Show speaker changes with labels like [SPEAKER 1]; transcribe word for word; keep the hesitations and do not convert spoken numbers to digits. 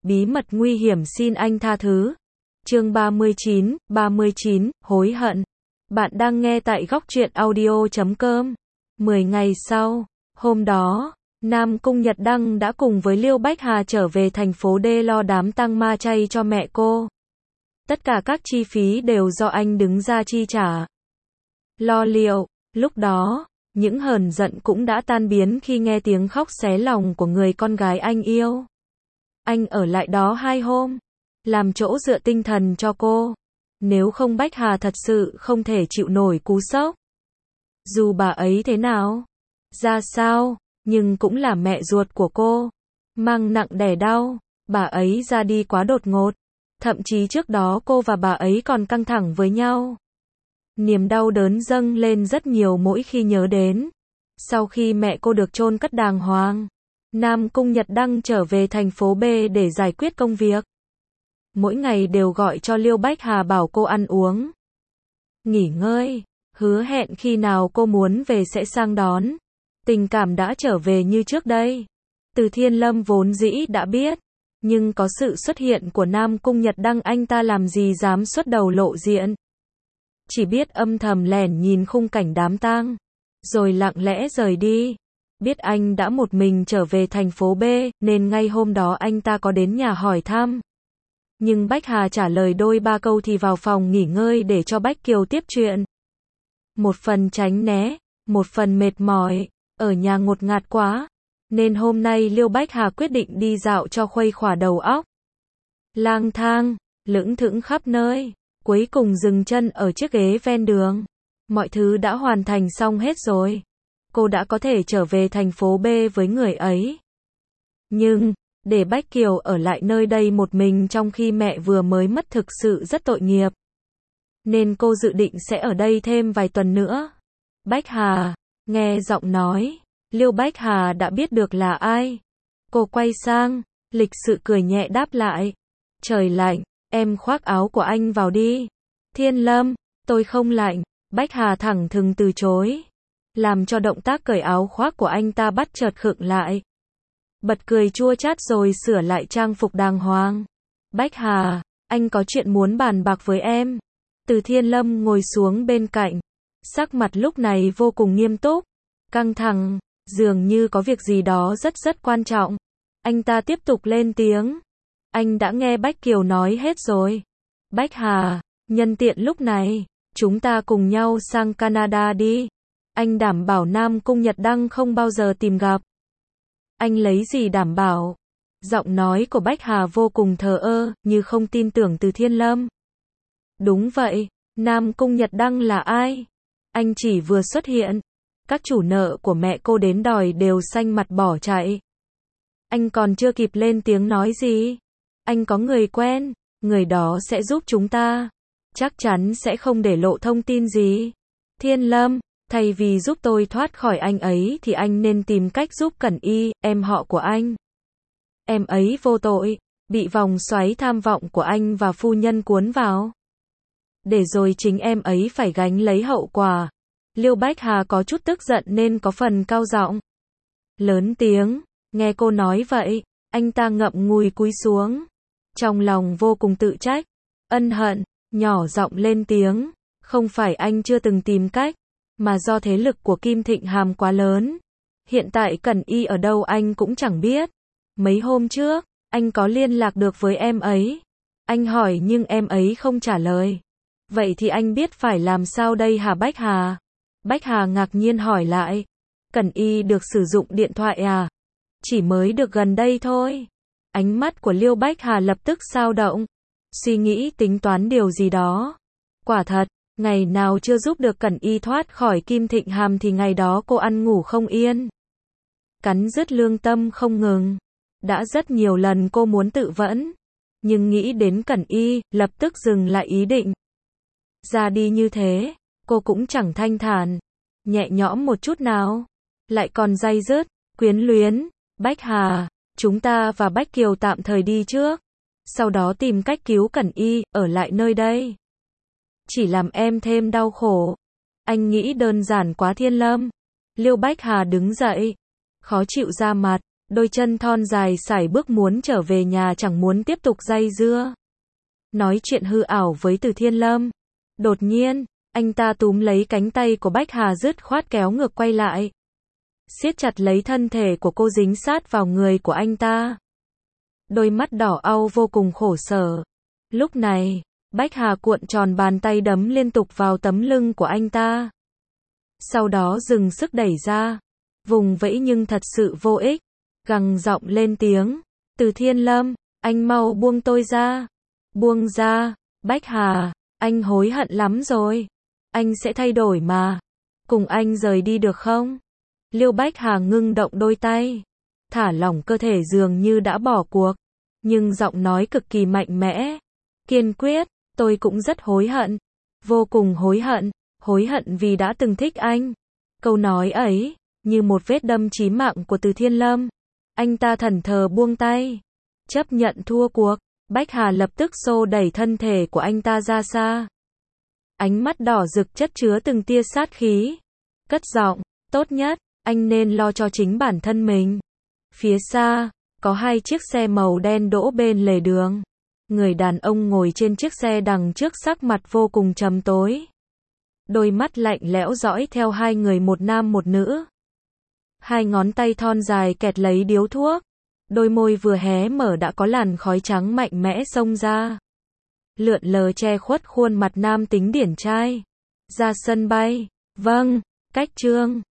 [SPEAKER 1] bí mật nguy hiểm xin anh tha thứ. Chương ba mươi chín, ba mươi chín, hối hận. Bạn đang nghe tại góc truyện audio chấm com. mười ngày sau, hôm đó, Nam Cung Nhật Đăng đã cùng với Liêu Bách Hà trở về thành phố D lo đám tang ma chay cho mẹ cô. Tất cả các chi phí đều do anh đứng ra chi trả. Lo liệu, lúc đó, những hờn giận cũng đã tan biến khi nghe tiếng khóc xé lòng của người con gái anh yêu. Anh ở lại đó hai hôm, làm chỗ dựa tinh thần cho cô. Nếu không Bách Hà thật sự không thể chịu nổi cú sốc. Dù bà ấy thế nào, ra sao, nhưng cũng là mẹ ruột của cô. Mang nặng đẻ đau, bà ấy ra đi quá đột ngột. Thậm chí trước đó cô và bà ấy còn căng thẳng với nhau. Niềm đau đớn dâng lên rất nhiều mỗi khi nhớ đến. Sau khi mẹ cô được chôn cất đàng hoàng, Nam Cung Nhật Đăng trở về thành phố B để giải quyết công việc. Mỗi ngày đều gọi cho Liêu Bách Hà bảo cô ăn uống, nghỉ ngơi, hứa hẹn khi nào cô muốn về sẽ sang đón. Tình cảm đã trở về như trước đây. Từ Thiên Lâm vốn dĩ đã biết, nhưng có sự xuất hiện của Nam Cung Nhật Đăng anh ta làm gì dám xuất đầu lộ diện. Chỉ biết âm thầm lẻn nhìn khung cảnh đám tang, rồi lặng lẽ rời đi. Biết anh đã một mình trở về thành phố B, nên ngay hôm đó anh ta có đến nhà hỏi thăm. Nhưng Bách Hà trả lời đôi ba câu thì vào phòng nghỉ ngơi để cho Bách Kiều tiếp chuyện. Một phần tránh né, một phần mệt mỏi, ở nhà ngột ngạt quá, nên hôm nay Liêu Bách Hà quyết định đi dạo cho khuây khỏa đầu óc. Lang thang, lững thững khắp nơi, cuối cùng dừng chân ở chiếc ghế ven đường. Mọi thứ đã hoàn thành xong hết rồi. Cô đã có thể trở về thành phố B với người ấy. Nhưng, để Bách Kiều ở lại nơi đây một mình trong khi mẹ vừa mới mất thực sự rất tội nghiệp. Nên cô dự định sẽ ở đây thêm vài tuần nữa. Bách Hà, nghe giọng nói, Liêu Bách Hà đã biết được là ai. Cô quay sang, lịch sự cười nhẹ đáp lại. Trời lạnh, em khoác áo của anh vào đi. Thiên Lâm, tôi không lạnh. Bách Hà thẳng thừng từ chối, làm cho động tác cởi áo khoác của anh ta bắt chợt khựng lại. Bật cười chua chát rồi sửa lại trang phục đàng hoàng. Bách Hà, anh có chuyện muốn bàn bạc với em. Từ Thiên Lâm ngồi xuống bên cạnh, sắc mặt lúc này vô cùng nghiêm túc, căng thẳng, dường như có việc gì đó rất rất quan trọng. Anh ta tiếp tục lên tiếng. Anh đã nghe Bách Kiều nói hết rồi. Bách Hà, nhân tiện lúc này, chúng ta cùng nhau sang Canada đi. Anh đảm bảo Nam Cung Nhật Đăng không bao giờ tìm gặp. Anh lấy gì đảm bảo? Giọng nói của Bách Hà vô cùng thờ ơ, như không tin tưởng Từ Thiên Lâm. Đúng vậy, Nam Cung Nhật Đăng là ai? Anh chỉ vừa xuất hiện, các chủ nợ của mẹ cô đến đòi đều xanh mặt bỏ chạy. Anh còn chưa kịp lên tiếng nói gì. Anh có người quen, người đó sẽ giúp chúng ta. Chắc chắn sẽ không để lộ thông tin gì. Thiên Lâm, thay vì giúp tôi thoát khỏi anh ấy thì anh nên tìm cách giúp Cẩn Y, em họ của anh. Em ấy vô tội, bị vòng xoáy tham vọng của anh và phu nhân cuốn vào. Để rồi chính em ấy phải gánh lấy hậu quả. Liêu Bách Hà có chút tức giận nên có phần cao giọng. Lớn tiếng, nghe cô nói vậy, anh ta ngậm ngùi cúi xuống. Trong lòng vô cùng tự trách, ân hận, nhỏ giọng lên tiếng. Không phải anh chưa từng tìm cách, mà do thế lực của Kim Thịnh Hàm quá lớn. Hiện tại Cẩn Y ở đâu anh cũng chẳng biết. Mấy hôm trước, anh có liên lạc được với em ấy. Anh hỏi nhưng em ấy không trả lời. Vậy thì anh biết phải làm sao đây hả Bách Hà? Bách Hà ngạc nhiên hỏi lại. Cẩn Y được sử dụng điện thoại à? Chỉ mới được gần đây thôi. Ánh mắt của Liêu Bách Hà lập tức dao động. Suy nghĩ tính toán điều gì đó. Quả thật, ngày nào chưa giúp được Cẩn Y thoát khỏi Kim Thịnh Hàm thì ngày đó cô ăn ngủ không yên. Cắn rứt lương tâm không ngừng. Đã rất nhiều lần cô muốn tự vẫn, nhưng nghĩ đến Cẩn Y, lập tức dừng lại ý định. Ra đi như thế, cô cũng chẳng thanh thản, nhẹ nhõm một chút nào. Lại còn day dứt, quyến luyến. Bách Hà, chúng ta và Bách Kiều tạm thời đi trước. Sau đó tìm cách cứu Cẩn Y, ở lại nơi đây. Chỉ làm em thêm đau khổ. Anh nghĩ đơn giản quá Thiên Lâm. Liêu Bách Hà đứng dậy, khó chịu ra mặt. Đôi chân thon dài sải bước muốn trở về nhà, chẳng muốn tiếp tục dây dưa nói chuyện hư ảo với Từ Thiên Lâm. Đột nhiên, anh ta túm lấy cánh tay của Bách Hà dứt khoát kéo ngược quay lại. Siết chặt lấy thân thể của cô dính sát vào người của anh ta. Đôi mắt đỏ au vô cùng khổ sở. Lúc này, Bách Hà cuộn tròn bàn tay đấm liên tục vào tấm lưng của anh ta. Sau đó dừng sức đẩy ra. Vùng vẫy nhưng thật sự vô ích. Gằn giọng lên tiếng. Từ Thiên Lâm, anh mau buông tôi ra. Buông ra, Bách Hà, anh hối hận lắm rồi. Anh sẽ thay đổi mà. Cùng anh rời đi được không? Liêu Bách Hà ngưng động đôi tay. Thả lỏng cơ thể dường như đã bỏ cuộc. Nhưng giọng nói cực kỳ mạnh mẽ. Kiên quyết, tôi cũng rất hối hận. Vô cùng hối hận. Hối hận vì đã từng thích anh. Câu nói ấy, như một vết đâm chí mạng của Từ Thiên Lâm. Anh ta thẫn thờ buông tay. Chấp nhận thua cuộc. Bách Hà lập tức xô đẩy thân thể của anh ta ra xa. Ánh mắt đỏ rực chất chứa từng tia sát khí. Cất giọng, tốt nhất, anh nên lo cho chính bản thân mình. Phía xa, có hai chiếc xe màu đen đỗ bên lề đường. Người đàn ông ngồi trên chiếc xe đằng trước sắc mặt vô cùng trầm tối. Đôi mắt lạnh lẽo dõi theo hai người, một nam một nữ. Hai ngón tay thon dài kẹt lấy điếu thuốc. Đôi môi vừa hé mở đã có làn khói trắng mạnh mẽ xông ra. Lượn lờ che khuất khuôn mặt nam tính điển trai. Ra sân bay. Vâng, cách Trương.